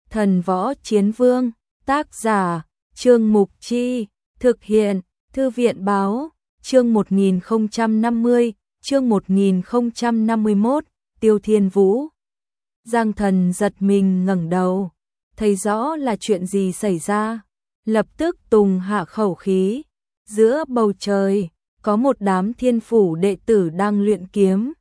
Thần Võ Chiến Vương, tác giả, Trương Mục Chi, thực hiện, Thư viện Báo, chương 1050, chương 1051, Tiêu Thiên Vũ. Giang Thần giật mình ngẩng đầu, thấy rõ là chuyện gì xảy ra, lập tức tùng hạ khẩu khí. Giữa bầu trời, có một đám thiên phủ đệ tử đang luyện kiếm,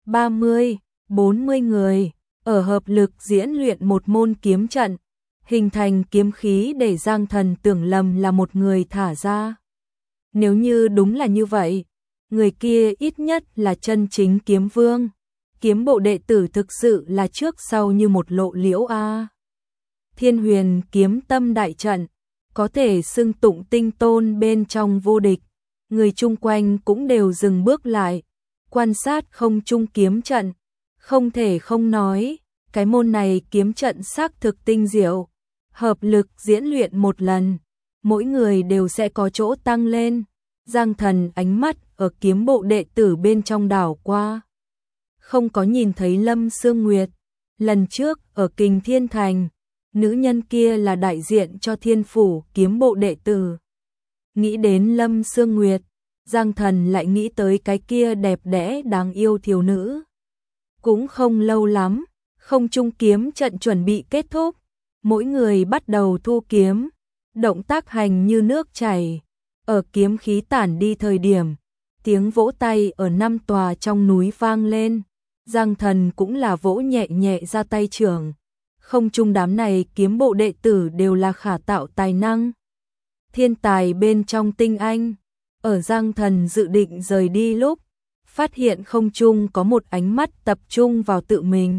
30, 40 người, ở hợp lực diễn luyện một môn kiếm trận, hình thành kiếm khí để Giang Thần tưởng lầm là một người thả ra. Nếu như đúng là như vậy, người kia ít nhất là chân chính kiếm vương. Kiếm bộ đệ tử thực sự là trước sau như một lộ liễu a. Thiên Huyền kiếm tâm đại trận, có thể xưng tụng tinh tôn bên trong vô địch. Người chung quanh cũng đều dừng bước lại, quan sát không trung kiếm trận. Không thể không nói, cái môn này kiếm trận xác thực tinh diệu. Hợp lực diễn luyện một lần, mỗi người đều sẽ có chỗ tăng lên. Giang Thần ánh mắt ở kiếm bộ đệ tử bên trong đảo qua, không có nhìn thấy Lâm Sương Nguyệt. Lần trước ở Kình Thiên Thành, nữ nhân kia là đại diện cho Thiên Phủ kiếm bộ đệ tử. Nghĩ đến Lâm Sương Nguyệt, Giang Thần lại nghĩ tới cái kia đẹp đẽ đáng yêu thiếu nữ. Cũng không lâu lắm, không trung kiếm trận chuẩn bị kết thúc, mỗi người bắt đầu thu kiếm, động tác hành như nước chảy. Ở kiếm khí tản đi thời điểm, tiếng vỗ tay ở 5 tòa trong núi vang lên. Giang Thần cũng là vỗ nhẹ nhẹ ra tay trưởng. Không trung đám này kiếm bộ đệ tử đều là khả tạo tài năng, thiên tài bên trong tinh anh. Ở Giang Thần dự định rời đi lúc, phát hiện không trung có một ánh mắt tập trung vào tự mình.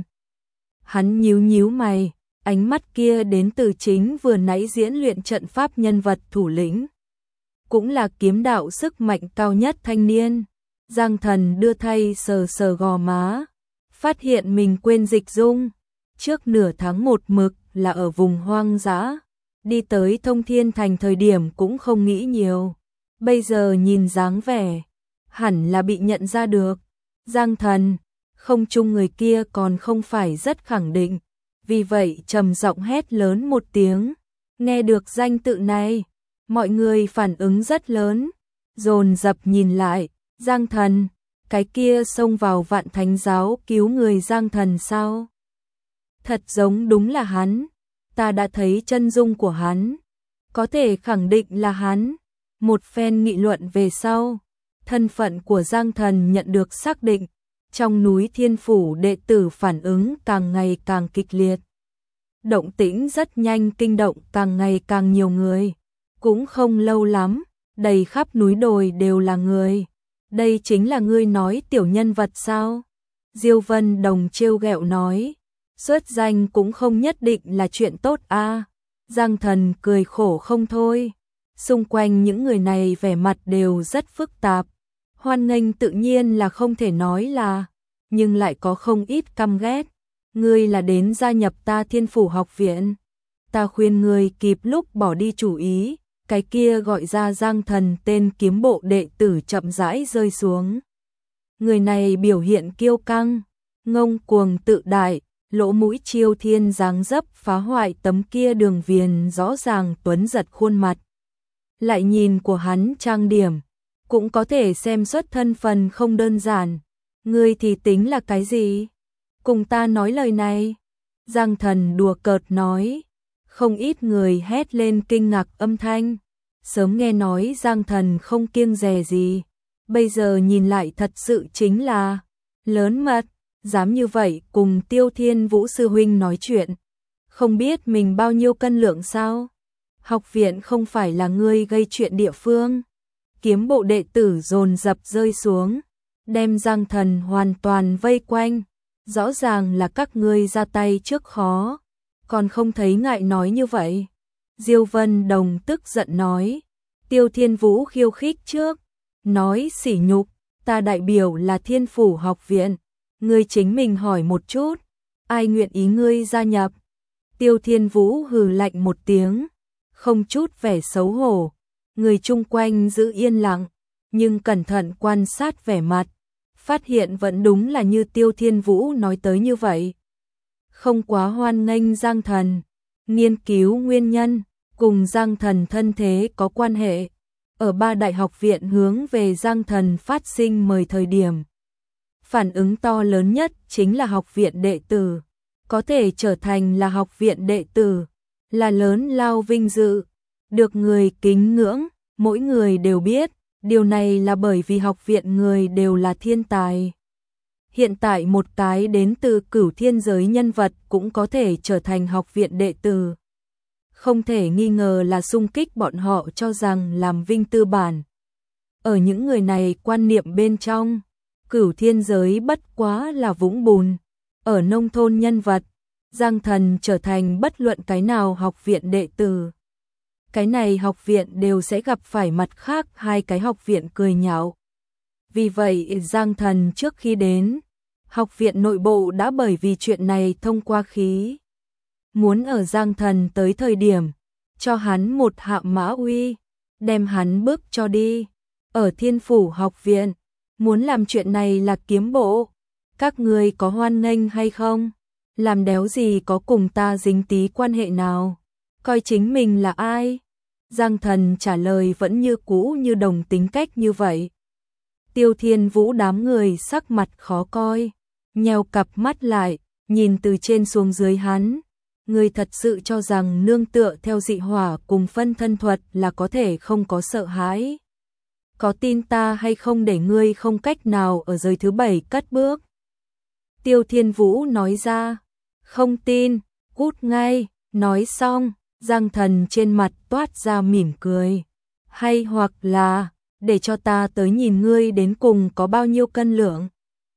Hắn nhíu nhíu mày, ánh mắt kia đến từ chính vừa nãy diễn luyện trận pháp nhân vật thủ lĩnh, cũng là kiếm đạo sức mạnh cao nhất thanh niên. Giang Thần đưa tay sờ sờ gò má, phát hiện mình quên dịch dung. Trước nửa tháng một mực là ở vùng hoang dã, đi tới Thông Thiên Thành thời điểm cũng không nghĩ nhiều. Bây giờ nhìn dáng vẻ, hẳn là bị nhận ra được. Giang Thần, không chung người kia còn không phải rất khẳng định, vì vậy trầm giọng hét lớn một tiếng. Nghe được danh tự này, mọi người phản ứng rất lớn, dồn dập nhìn lại. Giang Thần, cái kia xông vào Vạn Thánh giáo cứu người Giang Thần sao? Thật giống đúng là hắn, ta đã thấy chân dung của hắn, có thể khẳng định là hắn. Một phen nghị luận về sau, thân phận của Giang Thần nhận được xác định. Trong núi Thiên Phủ đệ tử phản ứng càng ngày càng kịch liệt, động tĩnh rất nhanh kinh động càng ngày càng nhiều người. Cũng không lâu lắm, đầy khắp núi đồi đều là người. Đây chính là ngươi nói tiểu nhân vật sao? Diêu Vân Đồng trêu ghẹo nói, xuất danh cũng không nhất định là chuyện tốt a. Giang Thần cười khổ không thôi. Xung quanh những người này vẻ mặt đều rất phức tạp. Hoan nghênh tự nhiên là không thể nói là, nhưng lại có không ít căm ghét. Ngươi là đến gia nhập ta Thiên Phủ học viện. Ta khuyên ngươi kịp lúc bỏ đi chủ ý. Cái kia gọi ra Giang Thần tên kiếm bộ đệ tử chậm rãi rơi xuống. Người này biểu hiện kiêu căng, ngông cuồng tự đại, lỗ mũi chiêu thiên dáng dấp phá hoại tấm kia đường viền rõ ràng tuấn giật khuôn mặt. Lại nhìn của hắn trang điểm, cũng có thể xem xuất thân phần không đơn giản. Ngươi thì tính là cái gì? Cùng ta nói lời này. Giang Thần đùa cợt nói. Không ít người hét lên kinh ngạc âm thanh. Sớm nghe nói Giang Thần không kiêng dè gì, bây giờ nhìn lại thật sự chính là lớn mật, dám như vậy cùng Tiêu Thiên Vũ sư huynh nói chuyện. Không biết mình bao nhiêu cân lượng sao? Học viện không phải là ngươi gây chuyện địa phương. Kiếm bộ đệ tử dồn dập rơi xuống, đem Giang Thần hoàn toàn vây quanh. Rõ ràng là các ngươi ra tay trước khó, còn không thấy ngại nói như vậy. Diêu Vân Đồng tức giận nói, Tiêu Thiên Vũ khiêu khích trước, nói sỉ nhục, ta đại biểu là Thiên Phủ học viện, ngươi chính mình hỏi một chút, ai nguyện ý ngươi gia nhập? Tiêu Thiên Vũ hừ lạnh một tiếng, không chút vẻ xấu hổ. Người chung quanh giữ yên lặng, nhưng cẩn thận quan sát vẻ mặt, phát hiện vẫn đúng là như Tiêu Thiên Vũ nói tới như vậy. Không quá hoan nghênh Giang Thần. nghiên cứu nguyên nhân, cùng Giang Thần thân thế có quan hệ. Ở 3 đại học viện hướng về Giang Thần phát sinh mời thời điểm. Phản ứng to lớn nhất chính là học viện đệ tử. Có thể trở thành là học viện đệ tử, là lớn lao vinh dự, được người kính ngưỡng, mỗi người đều biết, điều này là bởi vì học viện người đều là thiên tài. Hiện tại một cái đến từ cửu thiên giới nhân vật cũng có thể trở thành học viện đệ tử. Không thể nghi ngờ là xung kích bọn họ cho rằng làm vinh tư bản. Ở những người này quan niệm bên trong, cửu thiên giới bất quá là vũng bùn. Ở nông thôn nhân vật, Giang Thần trở thành bất luận cái nào học viện đệ tử. Cái này học viện đều sẽ gặp phải mặt khác 2 cái học viện cười nhạo. Vì vậy Giang Thần trước khi đến, học viện nội bộ đã bởi vì chuyện này thông qua khí. Muốn ở Giang Thần tới thời điểm, cho hắn một hạ mã uy, đem hắn bước cho đi. Ở Thiên Phủ học viện, muốn làm chuyện này là kiếm bộ. Các người có hoan nghênh hay không? Làm đéo gì có cùng ta dính tí quan hệ nào? Coi chính mình là ai? Giang Thần trả lời vẫn như cũ như đồng tính cách như vậy. Tiêu Thiên Vũ đám người sắc mặt khó coi, nheo cặp mắt lại, nhìn từ trên xuống dưới hắn. Người thật sự cho rằng nương tựa theo dị hỏa cùng phân thân thuật là có thể không có sợ hãi. Có tin ta hay không để ngươi không cách nào ở giới thứ 7 cất bước? Tiêu Thiên Vũ nói ra, không tin, cút ngay, nói xong, Giang Thần trên mặt toát ra mỉm cười. Hay hoặc là, để cho ta tới nhìn ngươi đến cùng có bao nhiêu cân lượng.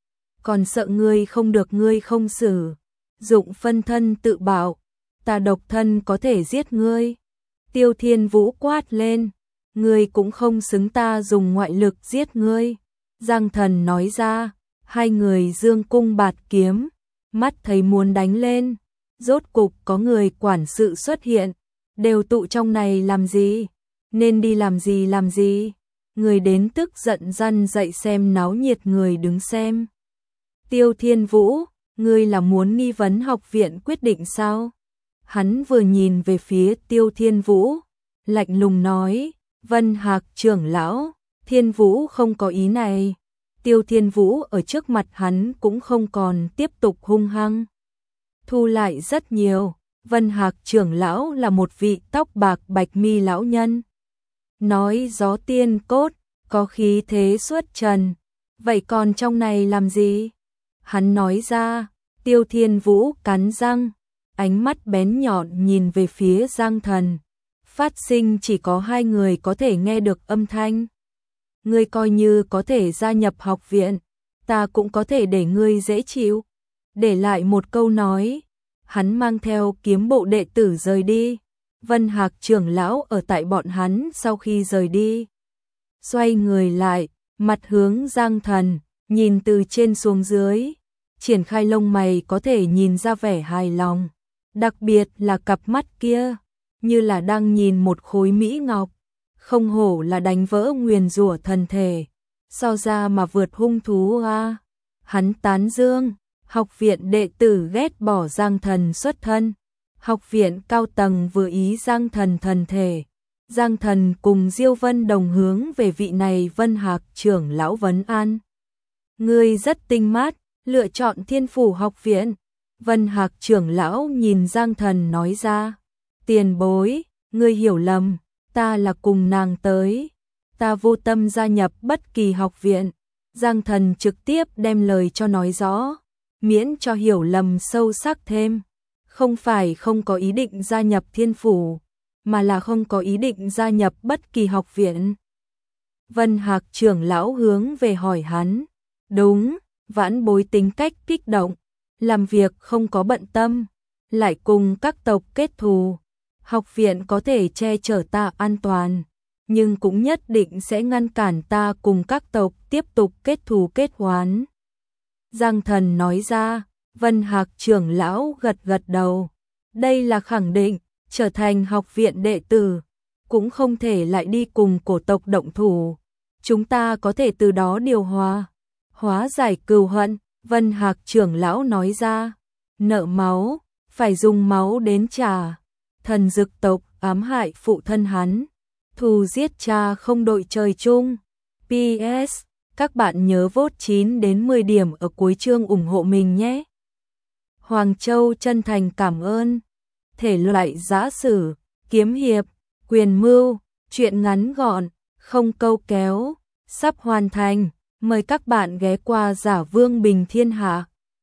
Còn sợ ngươi không được ngươi không xử, dụng phân thân tự bảo, ta độc thân có thể giết ngươi. Tiêu Thiên Vũ quát lên, ngươi cũng không xứng ta dùng ngoại lực giết ngươi. Giang Thần nói ra, 2 người dương cung bạt kiếm, mắt thấy muốn đánh lên. Rốt cục có người quản sự xuất hiện, đều tụ trong này làm gì? Nên đi làm gì làm gì? Người đến tức giận răn dậy xem náo nhiệt người đứng xem. Tiêu Thiên Vũ, ngươi là muốn nghi vấn học viện quyết định sao? Hắn vừa nhìn về phía Tiêu Thiên Vũ, lạnh lùng nói, Vân Hạc trưởng lão, Thiên Vũ không có ý này. Tiêu Thiên Vũ ở trước mặt hắn cũng không còn tiếp tục hung hăng. Thu lại rất nhiều, Vân Hạc trưởng lão là một vị tóc bạc bạch mi lão nhân. Nói gió tiên cốt, có khí thế xuất trần. Vậy còn trong này làm gì? Hắn nói ra, Tiêu Thiên Vũ cắn răng, ánh mắt bén nhọn nhìn về phía Giang Thần. Phát sinh chỉ có 2 người có thể nghe được âm thanh. Ngươi coi như có thể gia nhập học viện, ta cũng có thể để ngươi dễ chịu. Để lại một câu nói, hắn mang theo kiếm bộ đệ tử rời đi. Vân Hạc trưởng lão ở tại bọn hắn sau khi rời đi. Xoay người lại, mặt hướng Giang Thần, nhìn từ trên xuống dưới. Triển khai lông mày có thể nhìn ra vẻ hài lòng. Đặc biệt là cặp mắt kia, như là đang nhìn một khối mỹ ngọc. Không hổ là đánh vỡ nguyền rủa thần thể. So ra mà vượt hung thú a. Hắn tán dương, học viện đệ tử ghét bỏ Giang Thần xuất thân. Học viện cao tầng vừa ý Giang Thần thần thể. Giang Thần cùng Diêu Vân đồng hướng về vị này Vân Hạc trưởng lão vấn an. Ngươi rất tinh mát, lựa chọn Thiên Phủ học viện. Vân Hạc trưởng lão nhìn Giang Thần nói ra, tiền bối, ngươi hiểu lầm, ta là cùng nàng tới. Ta vô tâm gia nhập bất kỳ học viện. Giang Thần trực tiếp đem lời cho nói rõ, miễn cho hiểu lầm sâu sắc thêm. Không phải không có ý định gia nhập Thiên Phủ, mà là không có ý định gia nhập bất kỳ học viện. Vân Hạc trưởng lão hướng về hỏi hắn, đúng, vãn bối tính cách kích động, làm việc không có bận tâm, lại cùng các tộc kết thù. Học viện có thể che chở ta an toàn, nhưng cũng nhất định sẽ ngăn cản ta cùng các tộc tiếp tục kết thù kết oán. Giang Thần nói ra, Vân Hạc trưởng lão gật gật đầu. Đây là khẳng định, trở thành học viện đệ tử, cũng không thể lại đi cùng cổ tộc động thủ. Chúng ta có thể từ đó điều hòa, hóa giải cừu hận. Vân Hạc trưởng lão nói ra, nợ máu, phải dùng máu đến trả. thần dực tộc ám hại phụ thân hắn, thù giết cha không đội trời chung. PS, các bạn nhớ vote 9 đến 10 điểm ở cuối chương ủng hộ mình nhé. Hoàng Châu chân thành cảm ơn. Thể loại giã sử, kiếm hiệp, quyền mưu, truyện ngắn gọn, không câu kéo, sắp hoàn thành. Mời các bạn ghé qua Giả Vương Bình Thiên Hạ.